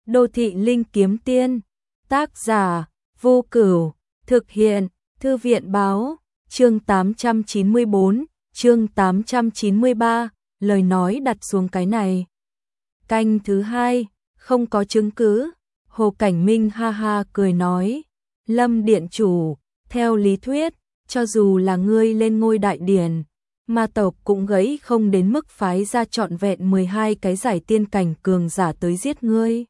Đô thị linh kiếm tiên, tác giả, Vô Cửu, thực hiện, Thư viện báo, chương 894, chương 893, lời nói đặt xuống cái này. Canh thứ 2, không có chứng cứ, Hồ Cảnh Minh ha ha cười nói, Lâm điện chủ, theo lý thuyết, cho dù là ngươi lên ngôi đại điển, ma tộc cũng gãy không đến mức phái ra trọn vẹn 12 cái giải tiên cảnh cường giả tới giết ngươi.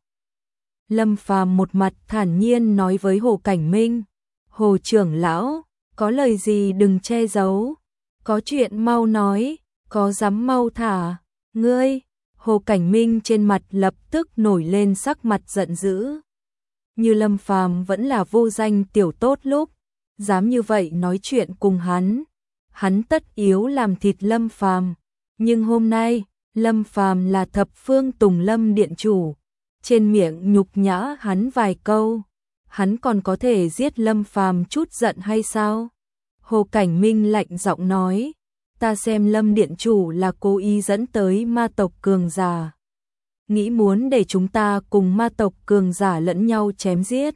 Lâm Phàm một mặt thản nhiên nói với Hồ Cảnh Minh, Hồ trưởng lão, có lời gì đừng che giấu, có chuyện mau nói, có dám mau thả, ngươi. Hồ Cảnh Minh trên mặt lập tức nổi lên sắc mặt giận dữ. Như Lâm Phàm vẫn là vô danh tiểu tốt lúc, dám như vậy nói chuyện cùng hắn tất yếu làm thịt Lâm Phàm. Nhưng hôm nay, Lâm Phàm là thập phương Tùng Lâm điện chủ, trên miệng nhục nhã hắn vài câu, hắn còn có thể giết Lâm Phàm chút giận hay sao? Hồ Cảnh Minh lạnh giọng nói, ta xem Lâm điện chủ là cố ý dẫn tới ma tộc cường giả, nghĩ muốn để chúng ta cùng ma tộc cường giả lẫn nhau chém giết,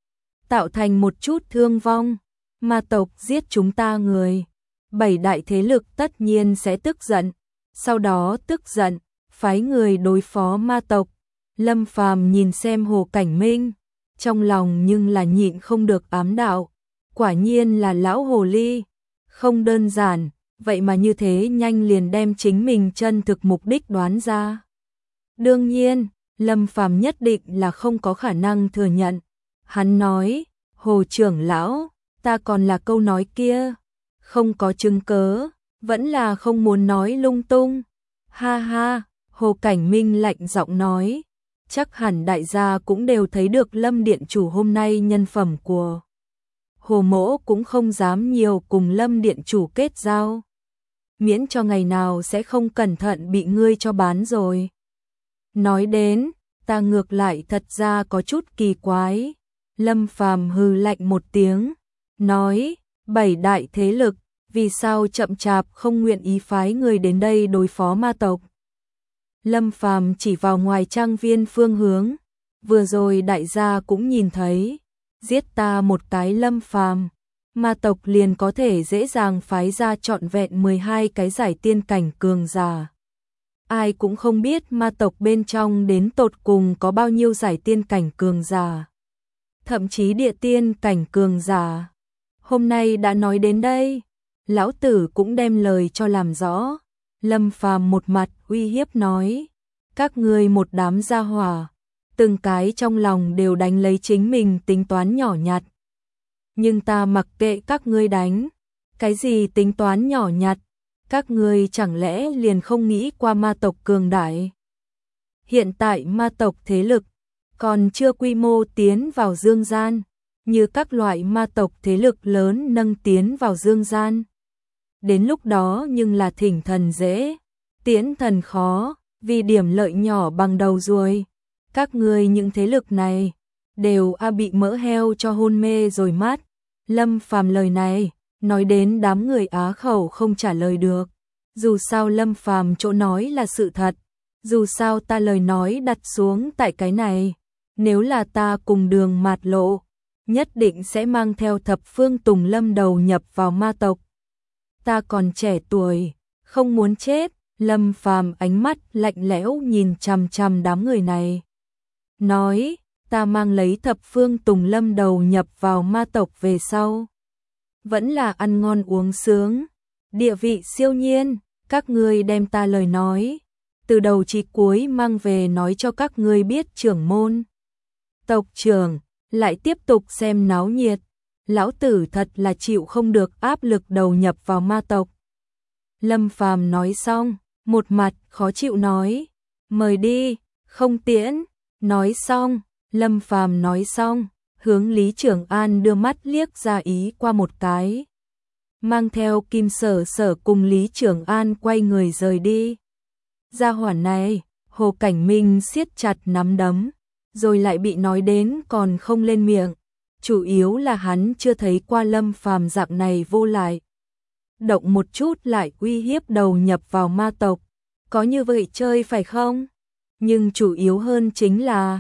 tạo thành một chút thương vong, ma tộc giết chúng ta người, 7 đại thế lực tất nhiên sẽ tức giận, sau đó tức giận, phái người đối phó ma tộc. Lâm Phàm nhìn xem Hồ Cảnh Minh, trong lòng nhưng là nhịn không được ám đạo, quả nhiên là lão hồ ly, không đơn giản, vậy mà như thế nhanh liền đem chính mình chân thực mục đích đoán ra. Đương nhiên, Lâm Phàm nhất định là không có khả năng thừa nhận. Hắn nói, Hồ trưởng lão, ta còn là câu nói kia, không có chứng cớ, vẫn là không muốn nói lung tung. Ha ha, Hồ Cảnh Minh lạnh giọng nói, chắc hẳn đại gia cũng đều thấy được Lâm điện chủ hôm nay nhân phẩm của Hồ mỗ cũng không dám nhiều cùng Lâm điện chủ kết giao, miễn cho ngày nào sẽ không cẩn thận bị ngươi cho bán rồi. Nói đến, ta ngược lại thật ra có chút kỳ quái. Lâm Phàm hừ lạnh một tiếng, nói, 7 đại thế lực, vì sao chậm chạp không nguyện ý phái người đến đây đối phó ma tộc? Lâm Phàm chỉ vào ngoài trang viên phương hướng, vừa rồi đại gia cũng nhìn thấy, giết ta một cái Lâm Phàm, ma tộc liền có thể dễ dàng phái ra trọn vẹn 12 cái giải tiên cảnh cường giả. Ai cũng không biết ma tộc bên trong đến tột cùng có bao nhiêu giải tiên cảnh cường giả, thậm chí địa tiên cảnh cường giả. Hôm nay đã nói đến đây, lão tử cũng đem lời cho làm rõ. Lâm Phàm một mặt uy hiếp nói, các ngươi một đám gia hỏa, từng cái trong lòng đều đánh lấy chính mình tính toán nhỏ nhặt. Nhưng ta mặc kệ các ngươi đánh, cái gì tính toán nhỏ nhặt, các ngươi chẳng lẽ liền không nghĩ qua ma tộc cường đại? Hiện tại ma tộc thế lực còn chưa quy mô tiến vào dương gian, như các loại ma tộc thế lực lớn nâng tiến vào dương gian. Đến lúc đó nhưng là thỉnh thần dễ, tiễn thần khó, vì điểm lợi nhỏ bằng đầu ruồi. Các ngươi những thế lực này đều bị mỡ heo cho hôn mê rồi mát. Lâm Phàm lời này nói đến đám người á khẩu không trả lời được. Dù sao Lâm Phàm chỗ nói là sự thật, dù sao ta lời nói đặt xuống tại cái này, nếu là ta cùng đường mạt lộ, nhất định sẽ mang theo thập phương Tùng Lâm đầu nhập vào ma tộc. Ta còn trẻ tuổi, không muốn chết. Lâm Phàm ánh mắt lạnh lẽo nhìn chằm chằm đám người này, nói, ta mang lấy thập phương Tùng Lâm đầu nhập vào ma tộc về sau, vẫn là ăn ngon uống sướng, địa vị siêu nhiên, các ngươi đem ta lời nói từ đầu chí cuối mang về nói cho các ngươi biết. Trưởng môn, tộc trưởng lại tiếp tục xem náo nhiệt, lão tử thật là chịu không được áp lực đầu nhập vào ma tộc. Lâm Phàm nói xong, một mặt khó chịu nói, mời đi, không tiễn. Nói xong, Lâm Phàm nói xong, hướng Lý Trường An đưa mắt liếc ra ý qua một cái, mang theo Kim Sở Sở cùng Lý Trường An quay người rời đi. Gia hỏa này, Hồ Cảnh Minh siết chặt nắm đấm, rồi lại bị nói đến còn không lên miệng, chủ yếu là hắn chưa thấy qua Lâm Phàm dạng này vô lại, động một chút lại uy hiếp đầu nhập vào ma tộc, có như vậy chơi phải không? Nhưng chủ yếu hơn chính là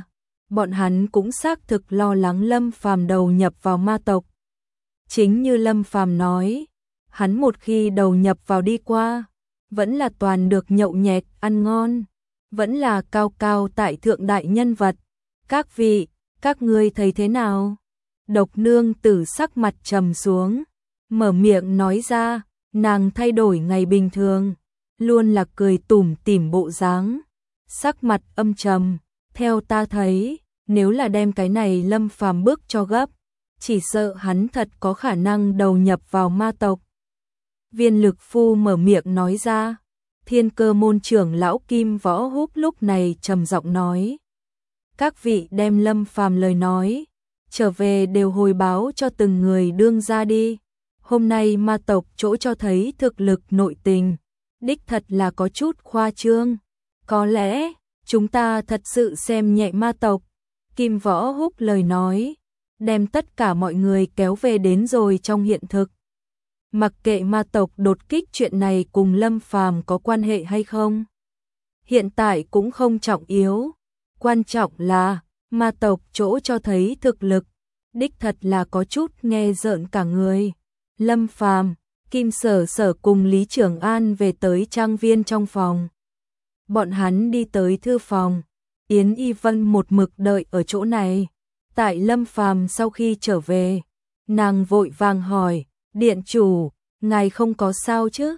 bọn hắn cũng xác thực lo lắng Lâm Phàm đầu nhập vào ma tộc. Chính như Lâm Phàm nói, hắn một khi đầu nhập vào đi qua, vẫn là toàn được nhậu nhẹt ăn ngon, vẫn là cao cao tại thượng đại nhân vật. Các vị, các ngươi thấy thế nào? Độc nương tử sắc mặt trầm xuống, mở miệng nói ra, nàng thay đổi ngày bình thường, luôn là cười tủm tỉm bộ dáng, sắc mặt âm trầm. Theo ta thấy, nếu là đem cái này Lâm Phàm bước cho gấp, chỉ sợ hắn thật có khả năng đầu nhập vào ma tộc. Viên Lực Phu mở miệng nói ra. Thiên Cơ môn trưởng lão Kim Võ Húc lúc này trầm giọng nói: các vị đem Lâm Phàm lời nói trở về đều hồi báo cho từng người đương ra đi. Hôm nay ma tộc chỗ cho thấy thực lực nội tình, đích thật là có chút khoa trương. Có lẽ chúng ta thật sự xem nhẹ ma tộc. Kim Võ Húc lời nói đem tất cả mọi người kéo về đến rồi trong hiện thực. Mặc kệ ma tộc đột kích chuyện này cùng Lâm Phàm có quan hệ hay không, hiện tại cũng không trọng yếu. Quan trọng là ma tộc chỗ cho thấy thực lực, đích thật là có chút nghe rợn cả người. Lâm Phàm, Kim Sở Sở cùng Lý Trường An về tới trang viên trong phòng. Bọn hắn đi tới thư phòng, Yến Y Vân một mực đợi ở chỗ này. Tại Lâm Phàm sau khi trở về, nàng vội vàng hỏi: điện chủ, ngài không có sao chứ?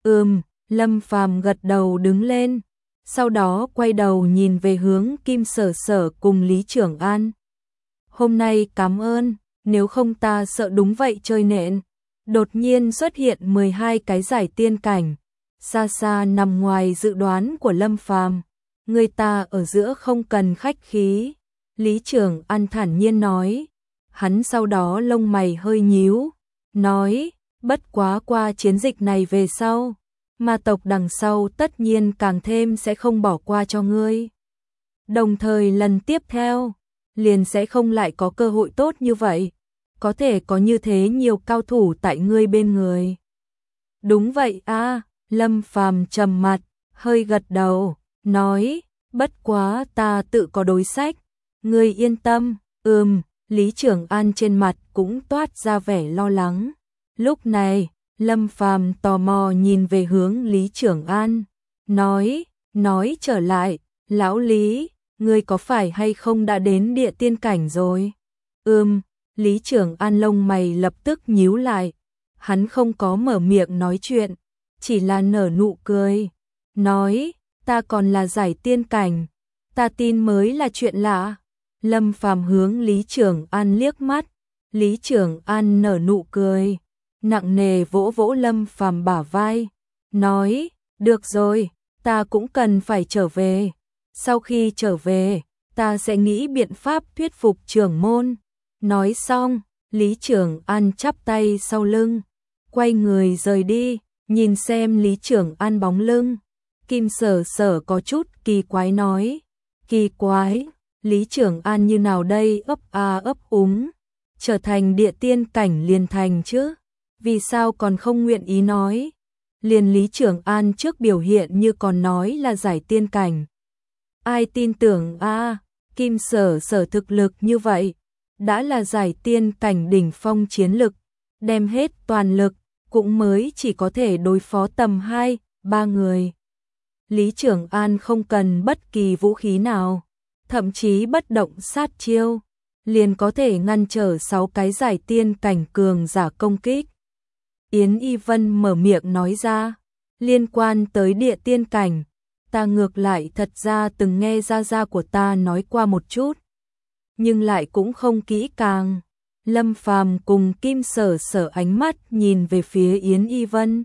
Lâm Phàm gật đầu đứng lên, sau đó quay đầu nhìn về hướng Kim Sở Sở cùng Lý Trường An. Hôm nay cảm ơn, nếu không ta sợ đúng vậy chơi nện. Đột nhiên xuất hiện 12 cái giải tiên cảnh, xa xa nằm ngoài dự đoán của Lâm Phàm. Người ta ở giữa không cần khách khí, Lý Trường An thản nhiên nói. Hắn sau đó lông mày hơi nhíu, nói: bất quá qua chiến dịch này về sau, ma tộc đằng sau tất nhiên càng thêm sẽ không bỏ qua cho ngươi. Đồng thời lần tiếp theo, liền sẽ không lại có cơ hội tốt như vậy, có thể có như thế nhiều cao thủ tại ngươi bên người. Đúng vậy a, Lâm Phàm trầm mặt, hơi gật đầu, nói: bất quá ta tự có đối sách, ngươi yên tâm. Lý Trường An trên mặt cũng toát ra vẻ lo lắng. Lúc này, Lâm Phàm tò mò nhìn về hướng Lý Trường An, nói trở lại: lão Lý, ngươi có phải hay không đã đến địa tiên cảnh rồi? Lý Trường An lông mày lập tức nhíu lại, hắn không có mở miệng nói chuyện, chỉ là nở nụ cười, nói: ta còn là giải tiên cảnh, ta tin mới là chuyện lạ. Lâm Phàm hướng Lý Trường An liếc mắt, Lý Trường An nở nụ cười, nặng nề vỗ vỗ Lâm Phàm bả vai, nói: được rồi, ta cũng cần phải trở về. Sau khi trở về, ta sẽ nghĩ biện pháp thuyết phục trưởng môn. Nói xong, Lý Trường An chắp tay sau lưng, quay người rời đi. Nhìn xem Lý Trường An bóng lưng, Kim Sở Sở có chút kỳ quái nói: kỳ quái, Lý Trường An như nào đây? Ấp úng, trở thành địa tiên cảnh liền thành chứ, vì sao còn không nguyện ý nói? Liền Lý Trường An trước biểu hiện như còn nói là giải tiên cảnh, ai tin tưởng a? Kim Sở Sở thực lực như vậy, đã là giải tiên cảnh đỉnh phong chiến lực, đem hết toàn lực cũng mới chỉ có thể đối phó tầm 2-3 người. Lý Trường An không cần bất kỳ vũ khí nào, thậm chí bất động sát chiêu, liền có thể ngăn trở 6 cái giải tiên cảnh cường giả công kích. Yến Y Vân mở miệng nói ra: liên quan tới địa tiên cảnh, ta ngược lại thật ra từng nghe gia của ta nói qua một chút, nhưng lại cũng không kỹ càng. Lâm Phàm cùng Kim Sở Sở ánh mắt nhìn về phía Yến Y Vân.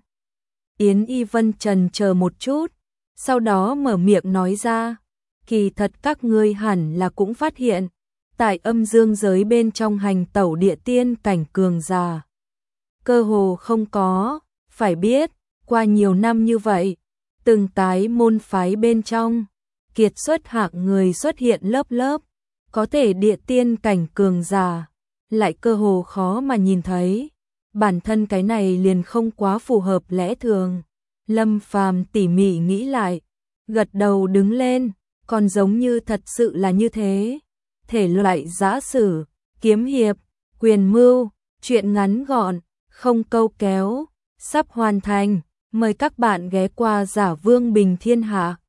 Yến Y Vân chần chờ một chút, sau đó mở miệng nói ra: kỳ thật các ngươi hẳn là cũng phát hiện, tại âm dương giới bên trong hành tẩu địa tiên cảnh cường giả, cơ hồ không có. Phải biết, qua nhiều năm như vậy, từng cái môn phái bên trong, kiệt xuất hạng người xuất hiện lớp lớp, có thể địa tiên cảnh cường giả lại cơ hồ khó mà nhìn thấy. Bản thân cái này liền không quá phù hợp lẽ thường. Lâm Phàm tỉ mỉ nghĩ lại, gật đầu đứng lên, còn giống như thật sự là như thế. thể loại giã sử, kiếm hiệp, quyền mưu, truyện ngắn gọn, không câu kéo, sắp hoàn thành. Mời các bạn ghé qua Giả Vương Bình Thiên Hạ.